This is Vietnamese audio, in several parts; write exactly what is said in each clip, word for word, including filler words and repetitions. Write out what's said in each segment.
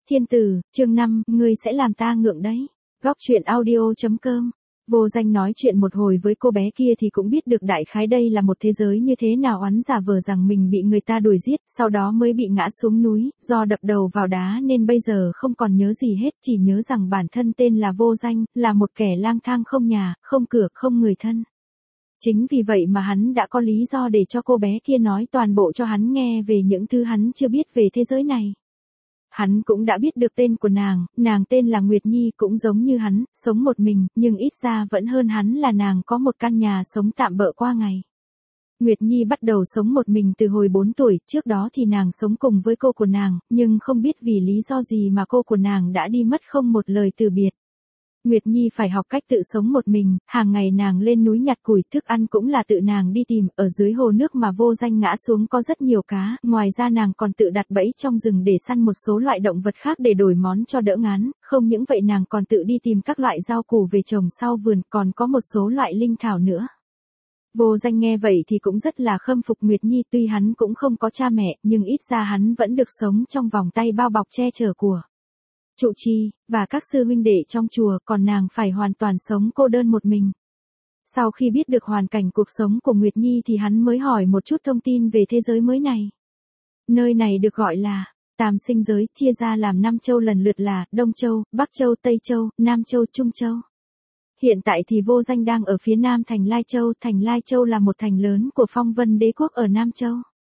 Thiên tử, chương năm, ngươi sẽ làm ta ngượng đấy. Góc truyện audio.com. Vô Danh nói chuyện một hồi với cô bé kia thì cũng biết được đại khái đây là một thế giới như thế nào, oán giả vờ rằng mình bị người ta đuổi giết, sau đó mới bị ngã xuống núi, do đập đầu vào đá nên bây giờ không còn nhớ gì hết, chỉ nhớ rằng bản thân tên là Vô Danh, là một kẻ lang thang không nhà, không cửa, không người thân. Chính vì vậy mà hắn đã có lý do để cho cô bé kia nói toàn bộ cho hắn nghe về những thứ hắn chưa biết về thế giới này. Hắn cũng đã biết được tên của nàng, nàng tên là Nguyệt Nhi, cũng giống như hắn, sống một mình, nhưng ít ra vẫn hơn hắn là nàng có một căn nhà sống tạm bợ qua ngày. Nguyệt Nhi bắt đầu sống một mình từ hồi bốn tuổi, trước đó thì nàng sống cùng với cô của nàng, nhưng không biết vì lý do gì mà cô của nàng đã đi mất không một lời từ biệt. Nguyệt Nhi phải học cách tự sống một mình, hàng ngày nàng lên núi nhặt củi, thức ăn cũng là tự nàng đi tìm, ở dưới hồ nước mà Vô Danh ngã xuống có rất nhiều cá, ngoài ra nàng còn tự đặt bẫy trong rừng để săn một số loại động vật khác để đổi món cho đỡ ngán, không những vậy nàng còn tự đi tìm các loại rau củ về trồng sau vườn, còn có một số loại linh thảo nữa. Vô Danh nghe vậy thì cũng rất là khâm phục Nguyệt Nhi, tuy hắn cũng không có cha mẹ, nhưng ít ra hắn vẫn được sống trong vòng tay bao bọc che chở của trụ trì và các sư huynh đệ trong chùa, còn nàng phải hoàn toàn sống cô đơn một mình. Sau khi biết được hoàn cảnh cuộc sống của Nguyệt Nhi thì hắn mới hỏi một chút thông tin về thế giới mới này. Nơi này được gọi là Tam Sinh Giới, chia ra làm năm châu lần lượt là Đông Châu, Bắc Châu, Tây Châu, Nam Châu, Trung Châu. Hiện tại thì Vô Danh đang ở phía nam thành Lai Châu, thành Lai Châu là một thành lớn của Phong Vân Đế Quốc ở Nam Châu.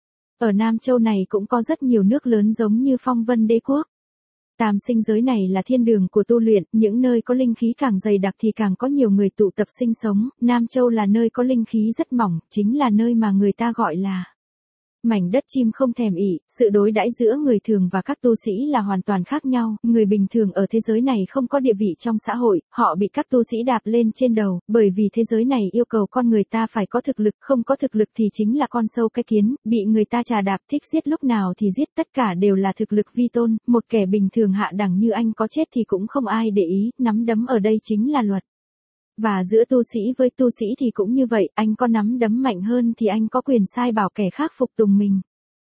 Ở Nam Châu này cũng có rất nhiều nước lớn giống như Phong Vân Đế Quốc. Tam Sinh Giới này là thiên đường của tu luyện, những nơi có linh khí càng dày đặc thì càng có nhiều người tụ tập sinh sống, Nam Châu là nơi có linh khí rất mỏng, chính là nơi mà người ta gọi là mảnh đất chim không thèm ỉ. Sự đối đãi giữa người thường và các tu sĩ là hoàn toàn khác nhau, người bình thường ở thế giới này không có địa vị trong xã hội, họ bị các tu sĩ đạp lên trên đầu, bởi vì thế giới này yêu cầu con người ta phải có thực lực, không có thực lực thì chính là con sâu cái kiến, bị người ta chà đạp, thích giết lúc nào thì giết, tất cả đều là thực lực vi tôn, một kẻ bình thường hạ đẳng như anh có chết thì cũng không ai để ý, nắm đấm ở đây chính là luật. Và giữa tu sĩ với tu sĩ thì cũng như vậy, anh có nắm đấm mạnh hơn thì anh có quyền sai bảo kẻ khác phục tùng mình.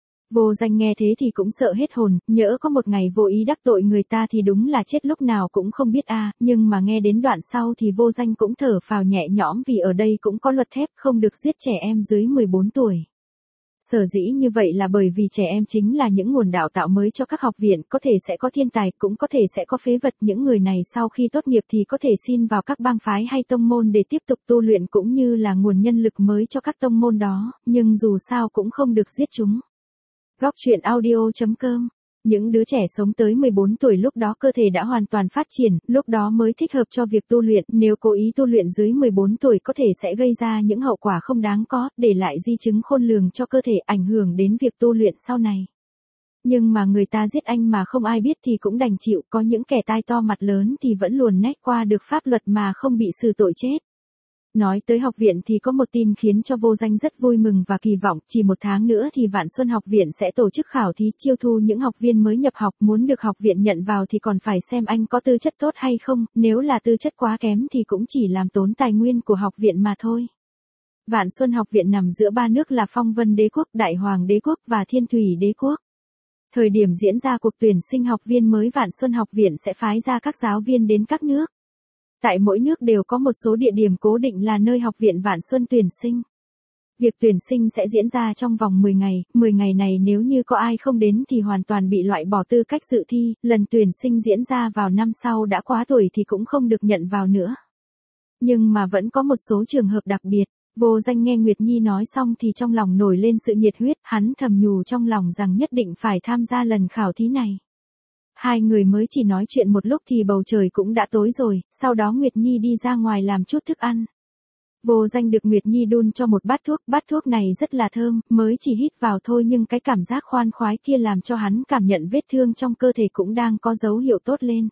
Vô Danh nghe thế thì cũng sợ hết hồn, nhỡ có một ngày vô ý đắc tội người ta thì đúng là chết lúc nào cũng không biết a. À, nhưng mà nghe đến đoạn sau thì Vô Danh cũng thở phào nhẹ nhõm, vì ở đây cũng có luật thép không được giết trẻ em dưới mười bốn tuổi. Sở dĩ như vậy là bởi vì trẻ em chính là những nguồn đào tạo mới cho các học viện, có thể sẽ có thiên tài, cũng có thể sẽ có phế vật, những người này sau khi tốt nghiệp thì có thể xin vào các bang phái hay tông môn để tiếp tục tu luyện, cũng như là nguồn nhân lực mới cho các tông môn đó, nhưng dù sao cũng không được giết chúng. Góc truyện audio.com. Những đứa trẻ sống tới mười bốn tuổi lúc đó cơ thể đã hoàn toàn phát triển, lúc đó mới thích hợp cho việc tu luyện, nếu cố ý tu luyện dưới mười bốn tuổi có thể sẽ gây ra những hậu quả không đáng có, để lại di chứng khôn lường cho cơ thể, ảnh hưởng đến việc tu luyện sau này. Nhưng mà người ta giết anh mà không ai biết thì cũng đành chịu, có những kẻ tai to mặt lớn thì vẫn luồn nách qua được pháp luật mà không bị xử tội chết. Nói tới học viện thì có một tin khiến cho Vô Danh rất vui mừng và kỳ vọng, chỉ một tháng nữa thì Vạn Xuân học viện sẽ tổ chức khảo thí chiêu thu những học viên mới nhập học, muốn được học viện nhận vào thì còn phải xem anh có tư chất tốt hay không, nếu là tư chất quá kém thì cũng chỉ làm tốn tài nguyên của học viện mà thôi. Vạn Xuân học viện nằm giữa ba nước là Phong Vân Đế Quốc, Đại Hoàng Đế Quốc và Thiên Thủy Đế Quốc. Thời điểm diễn ra cuộc tuyển sinh học viên mới, Vạn Xuân học viện sẽ phái ra các giáo viên đến các nước. Tại mỗi nước đều có một số địa điểm cố định là nơi học viện Vạn Xuân tuyển sinh. Việc tuyển sinh sẽ diễn ra trong vòng mười ngày, mười ngày này nếu như có ai không đến thì hoàn toàn bị loại bỏ tư cách dự thi, lần tuyển sinh diễn ra vào năm sau đã quá tuổi thì cũng không được nhận vào nữa. Nhưng mà vẫn có một số trường hợp đặc biệt. Vô Danh nghe Nguyệt Nhi nói xong thì trong lòng nổi lên sự nhiệt huyết, hắn thầm nhủ trong lòng rằng nhất định phải tham gia lần khảo thí này. Hai người mới chỉ nói chuyện một lúc thì bầu trời cũng đã tối rồi, sau đó Nguyệt Nhi đi ra ngoài làm chút thức ăn. Vô Danh được Nguyệt Nhi đun cho một bát thuốc, bát thuốc này rất là thơm, mới chỉ hít vào thôi nhưng cái cảm giác khoan khoái kia làm cho hắn cảm nhận vết thương trong cơ thể cũng đang có dấu hiệu tốt lên.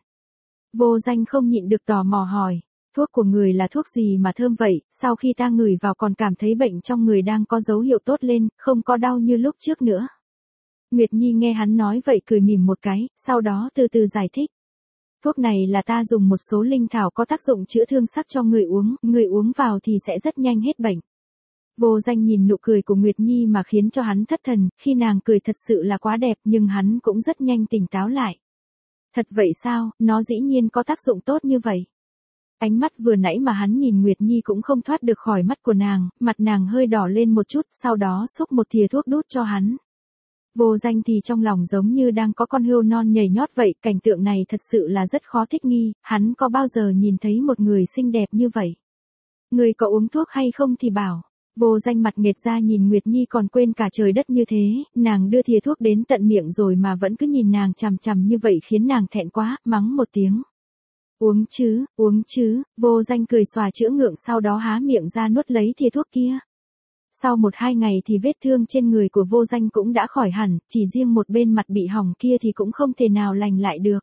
Vô Danh không nhịn được tò mò hỏi, thuốc của người là thuốc gì mà thơm vậy, sau khi ta ngửi vào còn cảm thấy bệnh trong người đang có dấu hiệu tốt lên, không có đau như lúc trước nữa. Nguyệt Nhi nghe hắn nói vậy cười mỉm một cái, sau đó từ từ giải thích. Thuốc này là ta dùng một số linh thảo có tác dụng chữa thương sắc cho người uống, người uống vào thì sẽ rất nhanh hết bệnh. Vô Danh nhìn nụ cười của Nguyệt Nhi mà khiến cho hắn thất thần, khi nàng cười thật sự là quá đẹp nhưng hắn cũng rất nhanh tỉnh táo lại. Thật vậy sao, nó dĩ nhiên có tác dụng tốt như vậy. Ánh mắt vừa nãy mà hắn nhìn Nguyệt Nhi cũng không thoát được khỏi mắt của nàng, mặt nàng hơi đỏ lên một chút, sau đó xúc một thìa thuốc đút cho hắn. Vô Danh thì trong lòng giống như đang có con hươu non nhảy nhót vậy, cảnh tượng này thật sự là rất khó thích nghi, hắn có bao giờ nhìn thấy một người xinh đẹp như vậy. Người có uống thuốc hay không thì bảo. Vô Danh mặt nghệt ra nhìn Nguyệt Nhi còn quên cả trời đất như thế, nàng đưa thìa thuốc đến tận miệng rồi mà vẫn cứ nhìn nàng chằm chằm như vậy khiến nàng thẹn quá, mắng một tiếng. Uống chứ, uống chứ, Vô Danh cười xòa chữa ngượng sau đó há miệng ra nuốt lấy thìa thuốc kia. Sau một hai ngày thì vết thương trên người của Vô Danh cũng đã khỏi hẳn, chỉ riêng một bên mặt bị hỏng kia thì cũng không thể nào lành lại được.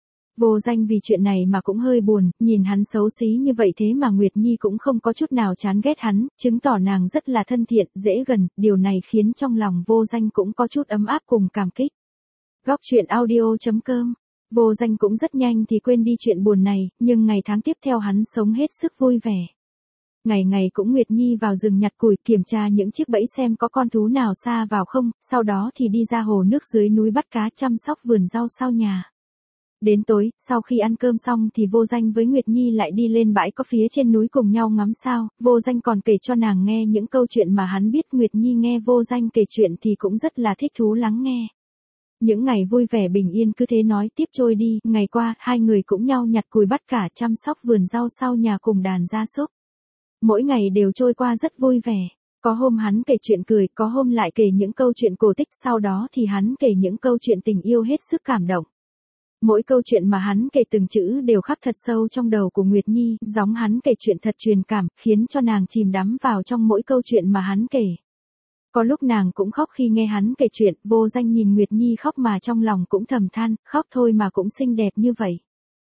Vô Danh vì chuyện này mà cũng hơi buồn, nhìn hắn xấu xí như vậy thế mà Nguyệt Nhi cũng không có chút nào chán ghét hắn, chứng tỏ nàng rất là thân thiện, dễ gần, điều này khiến trong lòng Vô Danh cũng có chút ấm áp cùng cảm kích. Góc truyện audio chấm com. Vô Danh cũng rất nhanh thì quên đi chuyện buồn này, nhưng ngày tháng tiếp theo hắn sống hết sức vui vẻ. Ngày ngày cũng Nguyệt Nhi vào rừng nhặt củi, kiểm tra những chiếc bẫy xem có con thú nào xa vào không, sau đó thì đi ra hồ nước dưới núi bắt cá, chăm sóc vườn rau sau nhà. Đến tối, sau khi ăn cơm xong thì Vô Danh với Nguyệt Nhi lại đi lên bãi có phía trên núi cùng nhau ngắm sao, Vô Danh còn kể cho nàng nghe những câu chuyện mà hắn biết. Nguyệt Nhi nghe Vô Danh kể chuyện thì cũng rất là thích thú lắng nghe. Những ngày vui vẻ bình yên cứ thế nói tiếp trôi đi, ngày qua, hai người cũng nhau nhặt củi bắt cả, chăm sóc vườn rau sau nhà cùng đàn gia súc. Mỗi ngày đều trôi qua rất vui vẻ, có hôm hắn kể chuyện cười, có hôm lại kể những câu chuyện cổ tích, sau đó thì hắn kể những câu chuyện tình yêu hết sức cảm động. Mỗi câu chuyện mà hắn kể từng chữ đều khắc thật sâu trong đầu của Nguyệt Nhi, giống hắn kể chuyện thật truyền cảm, khiến cho nàng chìm đắm vào trong mỗi câu chuyện mà hắn kể. Có lúc nàng cũng khóc khi nghe hắn kể chuyện. Vô Danh nhìn Nguyệt Nhi khóc mà trong lòng cũng thầm than, khóc thôi mà cũng xinh đẹp như vậy.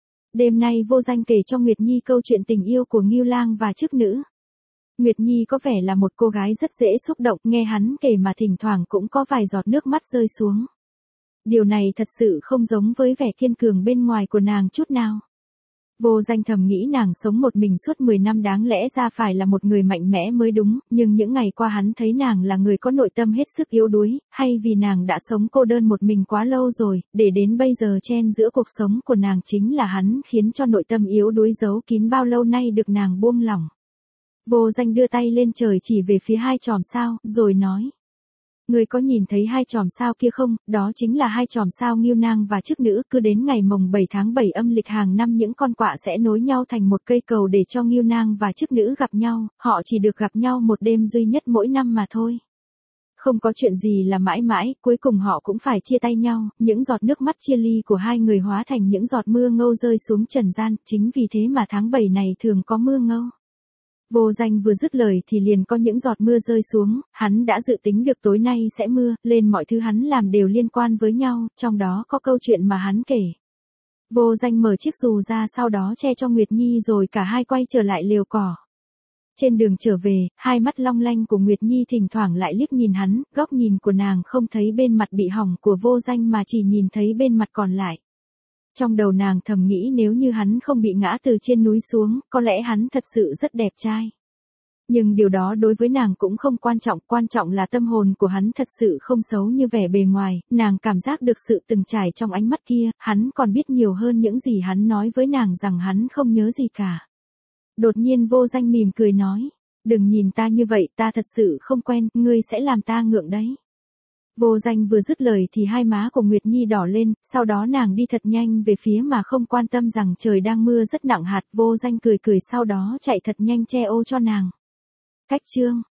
Đêm nay Vô Danh kể cho Nguyệt Nhi câu chuyện tình yêu của Ngưu Lang và Chức Nữ. Nguyệt Nhi có vẻ là một cô gái rất dễ xúc động, nghe hắn kể mà thỉnh thoảng cũng có vài giọt nước mắt rơi xuống. Điều này thật sự không giống với vẻ kiên cường bên ngoài của nàng chút nào. Vô Danh thầm nghĩ nàng sống một mình suốt mười năm đáng lẽ ra phải là một người mạnh mẽ mới đúng, nhưng những ngày qua hắn thấy nàng là người có nội tâm hết sức yếu đuối, hay vì nàng đã sống cô đơn một mình quá lâu rồi, để đến bây giờ chen giữa cuộc sống của nàng chính là hắn khiến cho nội tâm yếu đuối giấu kín bao lâu nay được nàng buông lỏng. Vô Danh đưa tay lên trời chỉ về phía hai chòm sao, rồi nói. Người có nhìn thấy hai chòm sao kia không, đó chính là hai chòm sao Ngưu Nang và Chức Nữ, cứ đến ngày mồng bảy tháng bảy âm lịch hàng năm những con quạ sẽ nối nhau thành một cây cầu để cho Ngưu Nang và Chức Nữ gặp nhau, họ chỉ được gặp nhau một đêm duy nhất mỗi năm mà thôi. Không có chuyện gì là mãi mãi, cuối cùng họ cũng phải chia tay nhau, những giọt nước mắt chia ly của hai người hóa thành những giọt mưa ngâu rơi xuống trần gian, chính vì thế mà tháng bảy này thường có mưa ngâu. Vô Danh vừa dứt lời thì liền có những giọt mưa rơi xuống, hắn đã dự tính được tối nay sẽ mưa, lên mọi thứ hắn làm đều liên quan với nhau, trong đó có câu chuyện mà hắn kể. Vô Danh mở chiếc dù ra sau đó che cho Nguyệt Nhi rồi cả hai quay trở lại lều cỏ. Trên đường trở về, hai mắt long lanh của Nguyệt Nhi thỉnh thoảng lại liếc nhìn hắn, góc nhìn của nàng không thấy bên mặt bị hỏng của Vô Danh mà chỉ nhìn thấy bên mặt còn lại. Trong đầu nàng thầm nghĩ nếu như hắn không bị ngã từ trên núi xuống, có lẽ hắn thật sự rất đẹp trai. Nhưng điều đó đối với nàng cũng không quan trọng, quan trọng là tâm hồn của hắn thật sự không xấu như vẻ bề ngoài, nàng cảm giác được sự từng trải trong ánh mắt kia, hắn còn biết nhiều hơn những gì hắn nói với nàng rằng hắn không nhớ gì cả. Đột nhiên Vô Danh mỉm cười nói, đừng nhìn ta như vậy, ta thật sự không quen, ngươi sẽ làm ta ngượng đấy. Vô Danh vừa dứt lời thì hai má của Nguyệt Nhi đỏ lên, sau đó nàng đi thật nhanh về phía mà không quan tâm rằng trời đang mưa rất nặng hạt. Vô Danh cười cười sau đó chạy thật nhanh che ô cho nàng. Cách chương